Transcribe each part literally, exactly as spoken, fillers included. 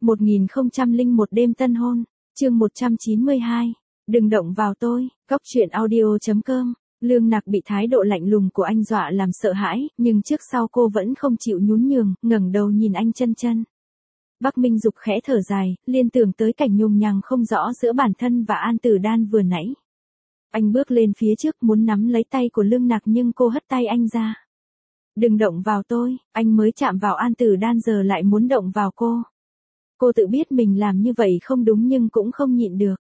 một nghìn không trăm lẻ một đêm tân hôn, chương một trăm chín mươi hai. Đừng động vào tôi, Cóc truyện audio chấm com. Lương Nặc bị thái độ lạnh lùng của anh dọa làm sợ hãi, nhưng trước sau cô vẫn không chịu nhún nhường, ngẩng đầu nhìn anh chân chân. Bắc Minh Dục khẽ thở dài, liên tưởng tới cảnh nhùng nhằng không rõ giữa bản thân và An Tử Đan vừa nãy. Anh bước lên phía trước muốn nắm lấy tay của Lương Nặc nhưng cô hất tay anh ra. Đừng động vào tôi, anh mới chạm vào An Tử Đan giờ lại muốn động vào cô. Cô tự biết mình làm như vậy không đúng nhưng cũng không nhịn được.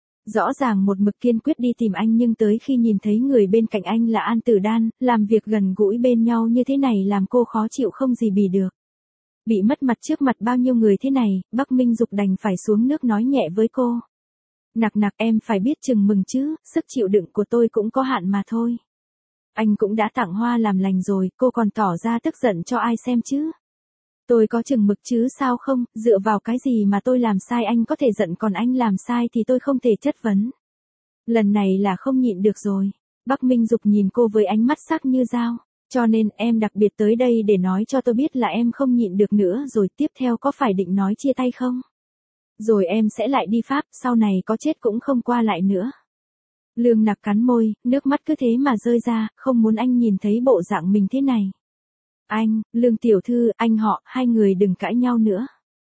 Rõ ràng một mực kiên quyết đi tìm anh nhưng tới khi nhìn thấy người bên cạnh anh là An Tử Đan, làm việc gần gũi bên nhau như thế này làm cô khó chịu không gì bì được. Bị mất mặt trước mặt bao nhiêu người thế này, Bắc Minh Dục đành phải xuống nước nói nhẹ với cô. Nặc nặc em phải biết chừng mừng chứ, sức chịu đựng của tôi cũng có hạn mà thôi. Anh cũng đã tặng hoa làm lành rồi, cô còn tỏ ra tức giận cho ai xem chứ. Tôi có chừng mực chứ sao không, dựa vào cái gì mà tôi làm sai anh có thể giận còn anh làm sai thì tôi không thể chất vấn. Lần này là không nhịn được rồi. Bắc Minh Dục nhìn cô với ánh mắt sắc như dao. Cho nên em đặc biệt tới đây để nói cho tôi biết là em không nhịn được nữa rồi tiếp theo có phải định nói chia tay không? Rồi em sẽ lại đi Pháp, sau này có chết cũng không qua lại nữa. Lương Nặc cắn môi, nước mắt cứ thế mà rơi ra, không muốn anh nhìn thấy bộ dạng mình thế này. Anh, Lương tiểu thư, anh họ, hai người đừng cãi nhau nữa.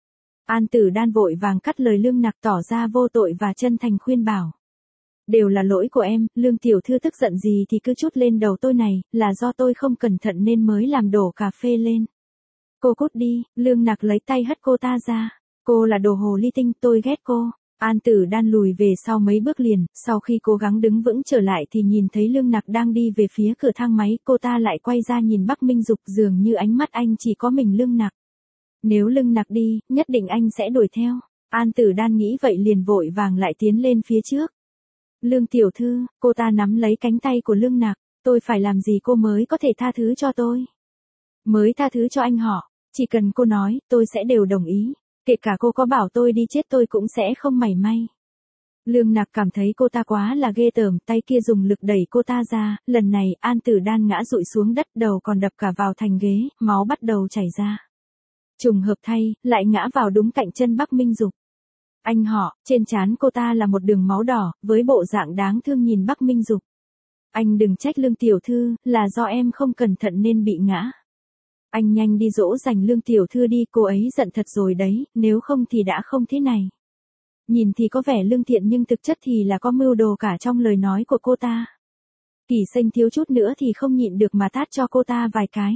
An Tử Đan vội vàng cắt lời Lương Nặc tỏ ra vô tội và chân thành khuyên bảo. Đều là lỗi của em, Lương tiểu thư tức giận gì thì cứ trút lên đầu tôi này, là do tôi không cẩn thận nên mới làm đổ cà phê lên. Cô cút đi, Lương Nặc lấy tay hất cô ta ra. Cô là đồ hồ ly tinh, tôi ghét cô. An Tử Đan lùi về sau mấy bước liền, sau khi cố gắng đứng vững trở lại thì nhìn thấy Lương Nặc đang đi về phía cửa thang máy, cô ta lại quay ra nhìn Bắc Minh Dục dường như ánh mắt anh chỉ có mình Lương Nặc. Nếu Lương Nặc đi, nhất định anh sẽ đuổi theo. An Tử Đan nghĩ vậy liền vội vàng lại tiến lên phía trước. Lương tiểu thư, cô ta nắm lấy cánh tay của Lương Nặc, tôi phải làm gì cô mới có thể tha thứ cho tôi? Mới tha thứ cho anh họ, chỉ cần cô nói, tôi sẽ đều đồng ý. Kể cả cô có bảo tôi đi chết tôi cũng sẽ không mảy may. Lương Nặc cảm thấy cô ta quá là ghê tởm, tay kia dùng lực đẩy cô ta ra, lần này An Tử Đan ngã rụi xuống đất đầu còn đập cả vào thành ghế, máu bắt đầu chảy ra. Trùng hợp thay, lại ngã vào đúng cạnh chân Bắc Minh Dục. Anh họ, trên trán cô ta là một đường máu đỏ, với bộ dạng đáng thương nhìn Bắc Minh Dục. Anh đừng trách Lương tiểu thư, là do em không cẩn thận nên bị ngã. Anh nhanh đi dỗ dành Lương tiểu thư đi, cô ấy giận thật rồi đấy, nếu không thì đã không thế này. Nhìn thì có vẻ lương thiện nhưng thực chất thì là có mưu đồ cả trong lời nói của cô ta. Kỳ Xanh thiếu chút nữa thì không nhịn được mà tát cho cô ta vài cái.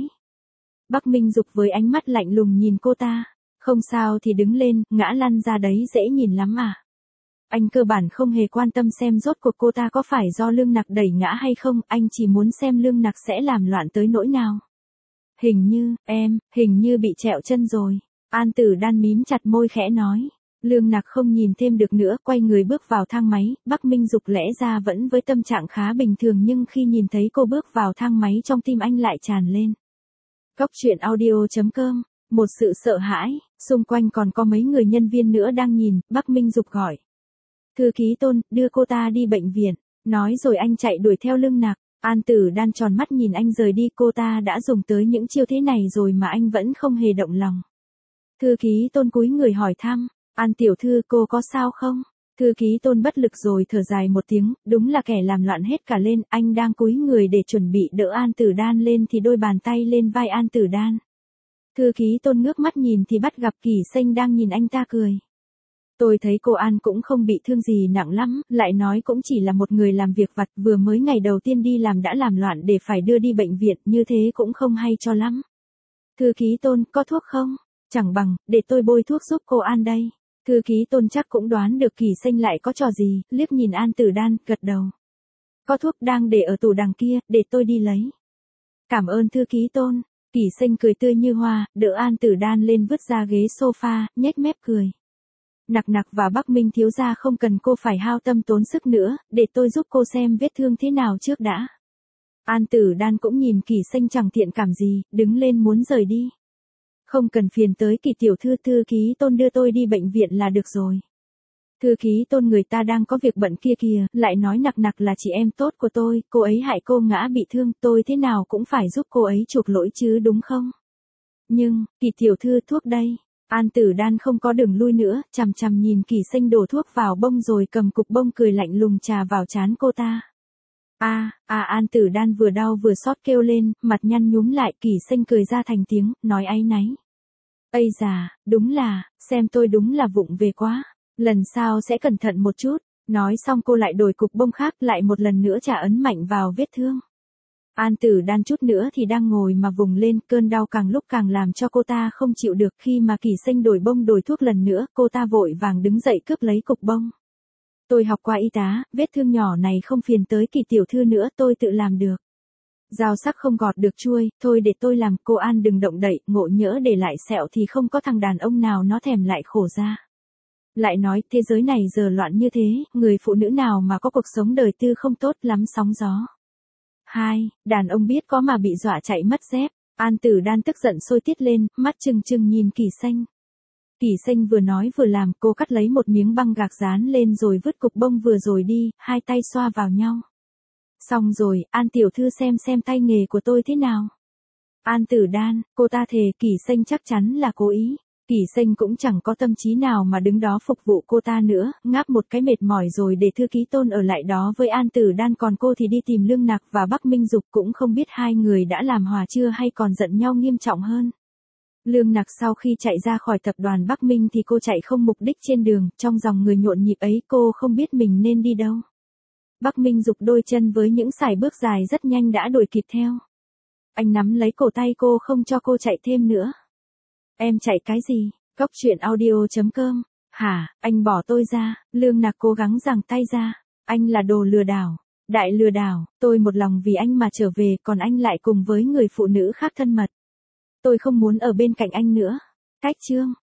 Bắc Minh Dục với ánh mắt lạnh lùng nhìn cô ta, không sao thì đứng lên, ngã lăn ra đấy dễ nhìn lắm à. Anh cơ bản không hề quan tâm xem rốt cuộc cô ta có phải do Lương Nặc đẩy ngã hay không, anh chỉ muốn xem Lương Nặc sẽ làm loạn tới nỗi nào. Hình như, em, hình như bị trẹo chân rồi. An Tử Đan mím chặt môi khẽ nói. Lương Nặc không nhìn thêm được nữa, quay người bước vào thang máy, Bắc Minh Dục lẽ ra vẫn với tâm trạng khá bình thường nhưng khi nhìn thấy cô bước vào thang máy trong tim anh lại tràn lên. Cóc truyện audio chấm com, một sự sợ hãi, xung quanh còn có mấy người nhân viên nữa đang nhìn, Bắc Minh Dục gọi. Thư ký Tôn, đưa cô ta đi bệnh viện, nói rồi anh chạy đuổi theo Lương Nặc. An Tử Đan tròn mắt nhìn anh rời đi, cô ta đã dùng tới những chiêu thế này rồi mà anh vẫn không hề động lòng. Thư ký Tôn cúi người hỏi thăm, An tiểu thư cô có sao không? Thư ký Tôn bất lực rồi thở dài một tiếng, đúng là kẻ làm loạn hết cả lên, anh đang cúi người để chuẩn bị đỡ An Tử Đan lên thì đôi bàn tay lên vai An Tử Đan. Thư ký Tôn ngước mắt nhìn thì bắt gặp Kỳ Xanh đang nhìn anh ta cười. Tôi thấy cô An cũng không bị thương gì nặng lắm, lại nói cũng chỉ là một người làm việc vặt, vừa mới ngày đầu tiên đi làm đã làm loạn để phải đưa đi bệnh viện, như thế cũng không hay cho lắm. Thư ký Tôn, có thuốc không? Chẳng bằng, để tôi bôi thuốc giúp cô An đây. Thư ký Tôn chắc cũng đoán được Kỳ Xanh lại có trò gì, liếc nhìn An Tử Đan, gật đầu. Có thuốc đang để ở tủ đằng kia, để tôi đi lấy. Cảm ơn Thư ký Tôn. Kỳ Xanh cười tươi như hoa, đỡ An Tử Đan lên vứt ra ghế sofa, nhếch mép cười. Nặc Nặc và Bắc Minh thiếu gia không cần cô phải hao tâm tốn sức nữa, để tôi giúp cô xem vết thương thế nào trước đã. An Tử Đan cũng nhìn Kỳ Xanh chẳng thiện cảm gì, đứng lên muốn rời đi. Không cần phiền tới Kỳ tiểu thư, thư ký Tôn đưa tôi đi bệnh viện là được rồi. Thư ký Tôn người ta đang có việc bận kia kìa, lại nói Nặc Nặc là chị em tốt của tôi, cô ấy hại cô ngã bị thương, tôi thế nào cũng phải giúp cô ấy chuộc lỗi chứ đúng không? Nhưng, Kỳ tiểu thư thuốc đây. An Tử Đan không có đường lui nữa, chằm chằm nhìn Kỳ Sinh đổ thuốc vào bông rồi cầm cục bông cười lạnh lùng chà vào trán cô ta. A, a An Tử Đan vừa đau vừa xót kêu lên, mặt nhăn nhúm lại, Kỳ Sinh cười ra thành tiếng, nói áy náy. Ây già, đúng là, xem tôi đúng là vụng về quá, lần sau sẽ cẩn thận một chút. Nói xong cô lại đổi cục bông khác, lại một lần nữa chà ấn mạnh vào vết thương. An Tử Đan chút nữa thì đang ngồi mà vùng lên, cơn đau càng lúc càng làm cho cô ta không chịu được. Khi mà Kỳ Sinh đổi bông đổi thuốc lần nữa, cô ta vội vàng đứng dậy cướp lấy cục bông. Tôi học qua y tá, vết thương nhỏ này không phiền tới Kỳ tiểu thư nữa, tôi tự làm được. Dao sắc không gọt được chuôi, thôi để tôi làm. Cô An đừng động đậy, ngộ nhỡ để lại sẹo thì không có thằng đàn ông nào nó thèm lại khổ ra. Lại nói, thế giới này giờ loạn như thế, người phụ nữ nào mà có cuộc sống đời tư không tốt lắm sóng gió. Hai, đàn ông biết có mà bị dọa chạy mất dép. An Tử Đan tức giận sôi tiết lên, mắt trừng trừng nhìn Kỳ Sinh. Kỳ Sinh vừa nói vừa làm, cô cắt lấy một miếng băng gạc dán lên rồi vứt cục bông vừa rồi đi, hai tay xoa vào nhau. Xong rồi, An tiểu thư xem xem tay nghề của tôi thế nào. An Tử Đan, cô ta thề Kỳ Sinh chắc chắn là cố ý. Kỳ Sinh cũng chẳng có tâm trí nào mà đứng đó phục vụ cô ta nữa, ngáp một cái mệt mỏi rồi để thư ký Tôn ở lại đó với An Tử Đan, còn cô thì đi tìm Lương Nặc và Bắc Minh Dục, cũng không biết hai người đã làm hòa chưa hay còn giận nhau nghiêm trọng hơn. Lương Nặc sau khi chạy ra khỏi tập đoàn Bắc Minh thì cô chạy không mục đích trên đường, trong dòng người nhộn nhịp ấy cô không biết mình nên đi đâu. Bắc Minh Dục đôi chân với những sải bước dài rất nhanh đã đuổi kịp theo. Anh nắm lấy cổ tay cô không cho cô chạy thêm nữa. Em chạy cái gì? Cóc truyện audio chấm com. Hả, anh bỏ tôi ra. Lương Nặc cố gắng giằng tay ra. Anh là đồ lừa đảo. Đại lừa đảo, tôi một lòng vì anh mà trở về, còn anh lại cùng với người phụ nữ khác thân mật. Tôi không muốn ở bên cạnh anh nữa. Cách chương.